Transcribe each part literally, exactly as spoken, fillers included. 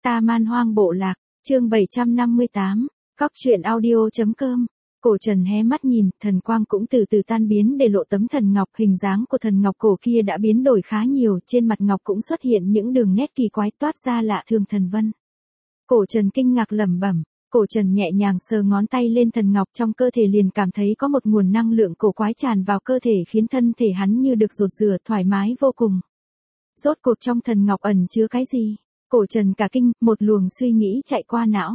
Ta Man Hoang Bộ Lạc, chương bảy trăm năm mươi tám, cóc truyện audio.com. Cổ Trần hé mắt nhìn, thần quang cũng từ từ tan biến để lộ tấm thần ngọc, hình dáng của thần ngọc cổ kia đã biến đổi khá nhiều, trên mặt ngọc cũng xuất hiện những đường nét kỳ quái toát ra lạ thường thần vân. Cổ Trần kinh ngạc lẩm bẩm, Cổ Trần nhẹ nhàng sờ ngón tay lên thần ngọc, trong cơ thể liền cảm thấy có một nguồn năng lượng cổ quái tràn vào cơ thể khiến thân thể hắn như được rột rửa thoải mái vô cùng. Rốt cuộc trong thần ngọc ẩn chứa cái gì? Cổ Trần cả kinh, một luồng suy nghĩ chạy qua não.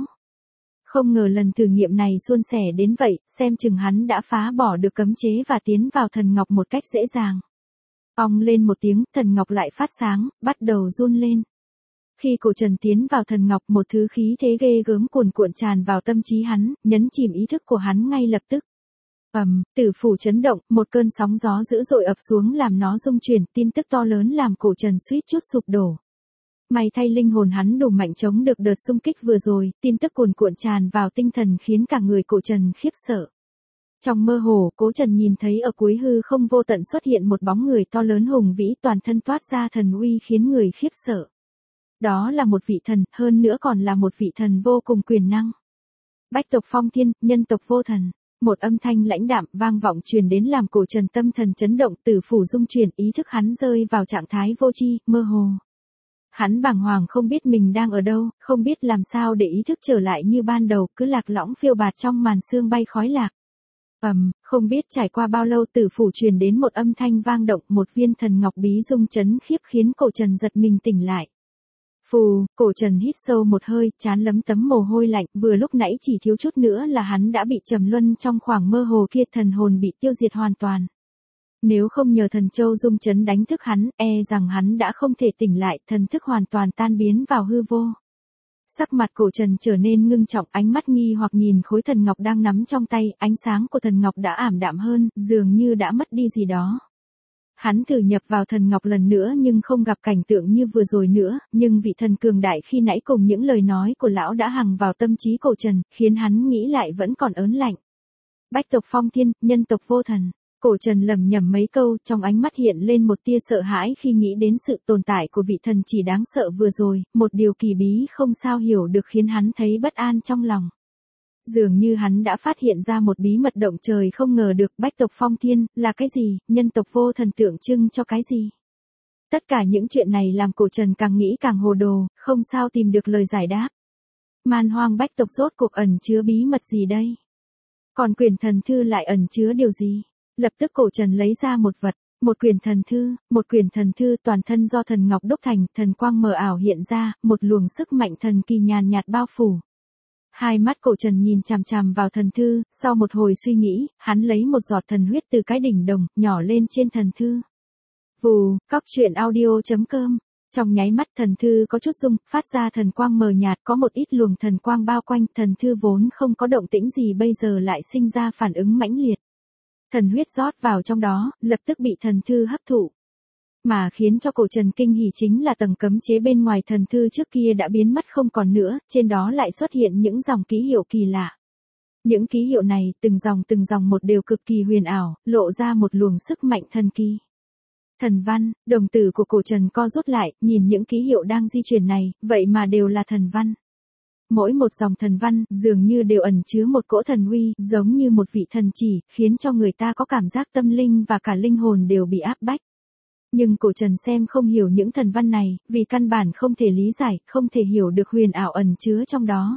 Không ngờ lần thử nghiệm này suôn sẻ đến vậy, xem chừng hắn đã phá bỏ được cấm chế và tiến vào thần ngọc một cách dễ dàng. Ong lên một tiếng, thần ngọc lại phát sáng, bắt đầu run lên. Khi Cổ Trần tiến vào thần ngọc, một thứ khí thế ghê gớm cuồn cuộn tràn vào tâm trí hắn, nhấn chìm ý thức của hắn ngay lập tức. Ầm, tử phủ chấn động, một cơn sóng gió dữ dội ập xuống làm nó rung chuyển, tin tức to lớn làm Cổ Trần suýt chút sụp đổ. May thay linh hồn hắn đủ mạnh chống được đợt xung kích vừa rồi, tin tức cuồn cuộn tràn vào tinh thần khiến cả người Cổ Trần khiếp sợ. Trong mơ hồ, Cố Trần nhìn thấy ở cuối hư không vô tận xuất hiện một bóng người to lớn hùng vĩ, toàn thân toát ra thần uy khiến người khiếp sợ. Đó là một vị thần, hơn nữa còn là một vị thần vô cùng quyền năng. Bách tộc phong thiên, nhân tộc vô thần. Một âm thanh lãnh đạm vang vọng truyền đến làm Cổ Trần tâm thần chấn động, tử phủ rung chuyển, ý thức hắn rơi vào trạng thái vô tri, mơ hồ. Hắn bàng hoàng không biết mình đang ở đâu, không biết làm sao để ý thức trở lại như ban đầu, cứ lạc lõng phiêu bạt trong màn sương bay khói lạc. Ầm, um, không biết trải qua bao lâu tử phủ truyền đến một âm thanh vang động, một viên thần ngọc bí rung chấn khiếp khiến Cổ Trần giật mình tỉnh lại. Phù, Cổ Trần hít sâu một hơi, trán lấm tấm mồ hôi lạnh, vừa lúc nãy chỉ thiếu chút nữa là hắn đã bị trầm luân trong khoảng mơ hồ kia, thần hồn bị tiêu diệt hoàn toàn. Nếu không nhờ thần châu rung chấn đánh thức hắn, e rằng hắn đã không thể tỉnh lại, thần thức hoàn toàn tan biến vào hư vô. Sắc mặt Cổ Trần trở nên ngưng trọng, ánh mắt nghi hoặc nhìn khối thần ngọc đang nắm trong tay, ánh sáng của thần ngọc đã ảm đạm hơn, dường như đã mất đi gì đó. Hắn thử nhập vào thần ngọc lần nữa nhưng không gặp cảnh tượng như vừa rồi nữa, nhưng vị thần cường đại khi nãy cùng những lời nói của lão đã hằng vào tâm trí Cổ Trần, khiến hắn nghĩ lại vẫn còn ớn lạnh. Bách tộc phong thiên, nhân tộc vô thần. Cổ Trần lẩm nhẩm mấy câu, trong ánh mắt hiện lên một tia sợ hãi khi nghĩ đến sự tồn tại của vị thần chỉ đáng sợ vừa rồi, một điều kỳ bí không sao hiểu được khiến hắn thấy bất an trong lòng. Dường như hắn đã phát hiện ra một bí mật động trời không ngờ được. Bách tộc phong thiên là cái gì, nhân tộc vô thần tượng trưng cho cái gì? Tất cả những chuyện này làm Cổ Trần càng nghĩ càng hồ đồ, không sao tìm được lời giải đáp. Man Hoang bách tộc rốt cuộc ẩn chứa bí mật gì đây? Còn quyển thần thư lại ẩn chứa điều gì? Lập tức Cổ Trần lấy ra một vật, một quyển thần thư, một quyển thần thư toàn thân do thần ngọc đúc thành, thần quang mờ ảo hiện ra, một luồng sức mạnh thần kỳ nhàn nhạt bao phủ. Hai mắt Cổ Trần nhìn chằm chằm vào thần thư, sau một hồi suy nghĩ, hắn lấy một giọt thần huyết từ cái đỉnh đồng, nhỏ lên trên thần thư. Vù, cóc truyện audio.com. Trong nháy mắt thần thư có chút rung, phát ra thần quang mờ nhạt, có một ít luồng thần quang bao quanh, thần thư vốn không có động tĩnh gì bây giờ lại sinh ra phản ứng mãnh liệt. Thần huyết rót vào trong đó, lập tức bị thần thư hấp thụ. Mà khiến cho Cổ Trần kinh hỉ chính là tầng cấm chế bên ngoài thần thư trước kia đã biến mất không còn nữa, trên đó lại xuất hiện những dòng ký hiệu kỳ lạ. Những ký hiệu này, từng dòng từng dòng một đều cực kỳ huyền ảo, lộ ra một luồng sức mạnh thần kỳ. Thần văn, đồng tử của Cổ Trần co rút lại, nhìn những ký hiệu đang di chuyển này, vậy mà đều là thần văn. Mỗi một dòng thần văn, dường như đều ẩn chứa một cỗ thần uy, giống như một vị thần chỉ, khiến cho người ta có cảm giác tâm linh và cả linh hồn đều bị áp bách. Nhưng Cổ Trần xem không hiểu những thần văn này, vì căn bản không thể lý giải, không thể hiểu được huyền ảo ẩn chứa trong đó.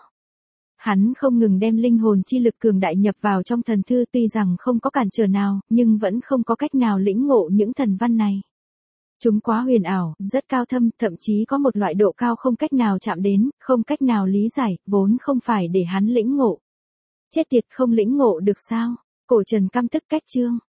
Hắn không ngừng đem linh hồn chi lực cường đại nhập vào trong thần thư, tuy rằng không có cản trở nào, nhưng vẫn không có cách nào lĩnh ngộ những thần văn này. Chúng quá huyền ảo, rất cao thâm, thậm chí có một loại độ cao không cách nào chạm đến, không cách nào lý giải, vốn không phải để hắn lĩnh ngộ. Chết tiệt, không lĩnh ngộ được sao? Cổ Trần căm tức cách chương.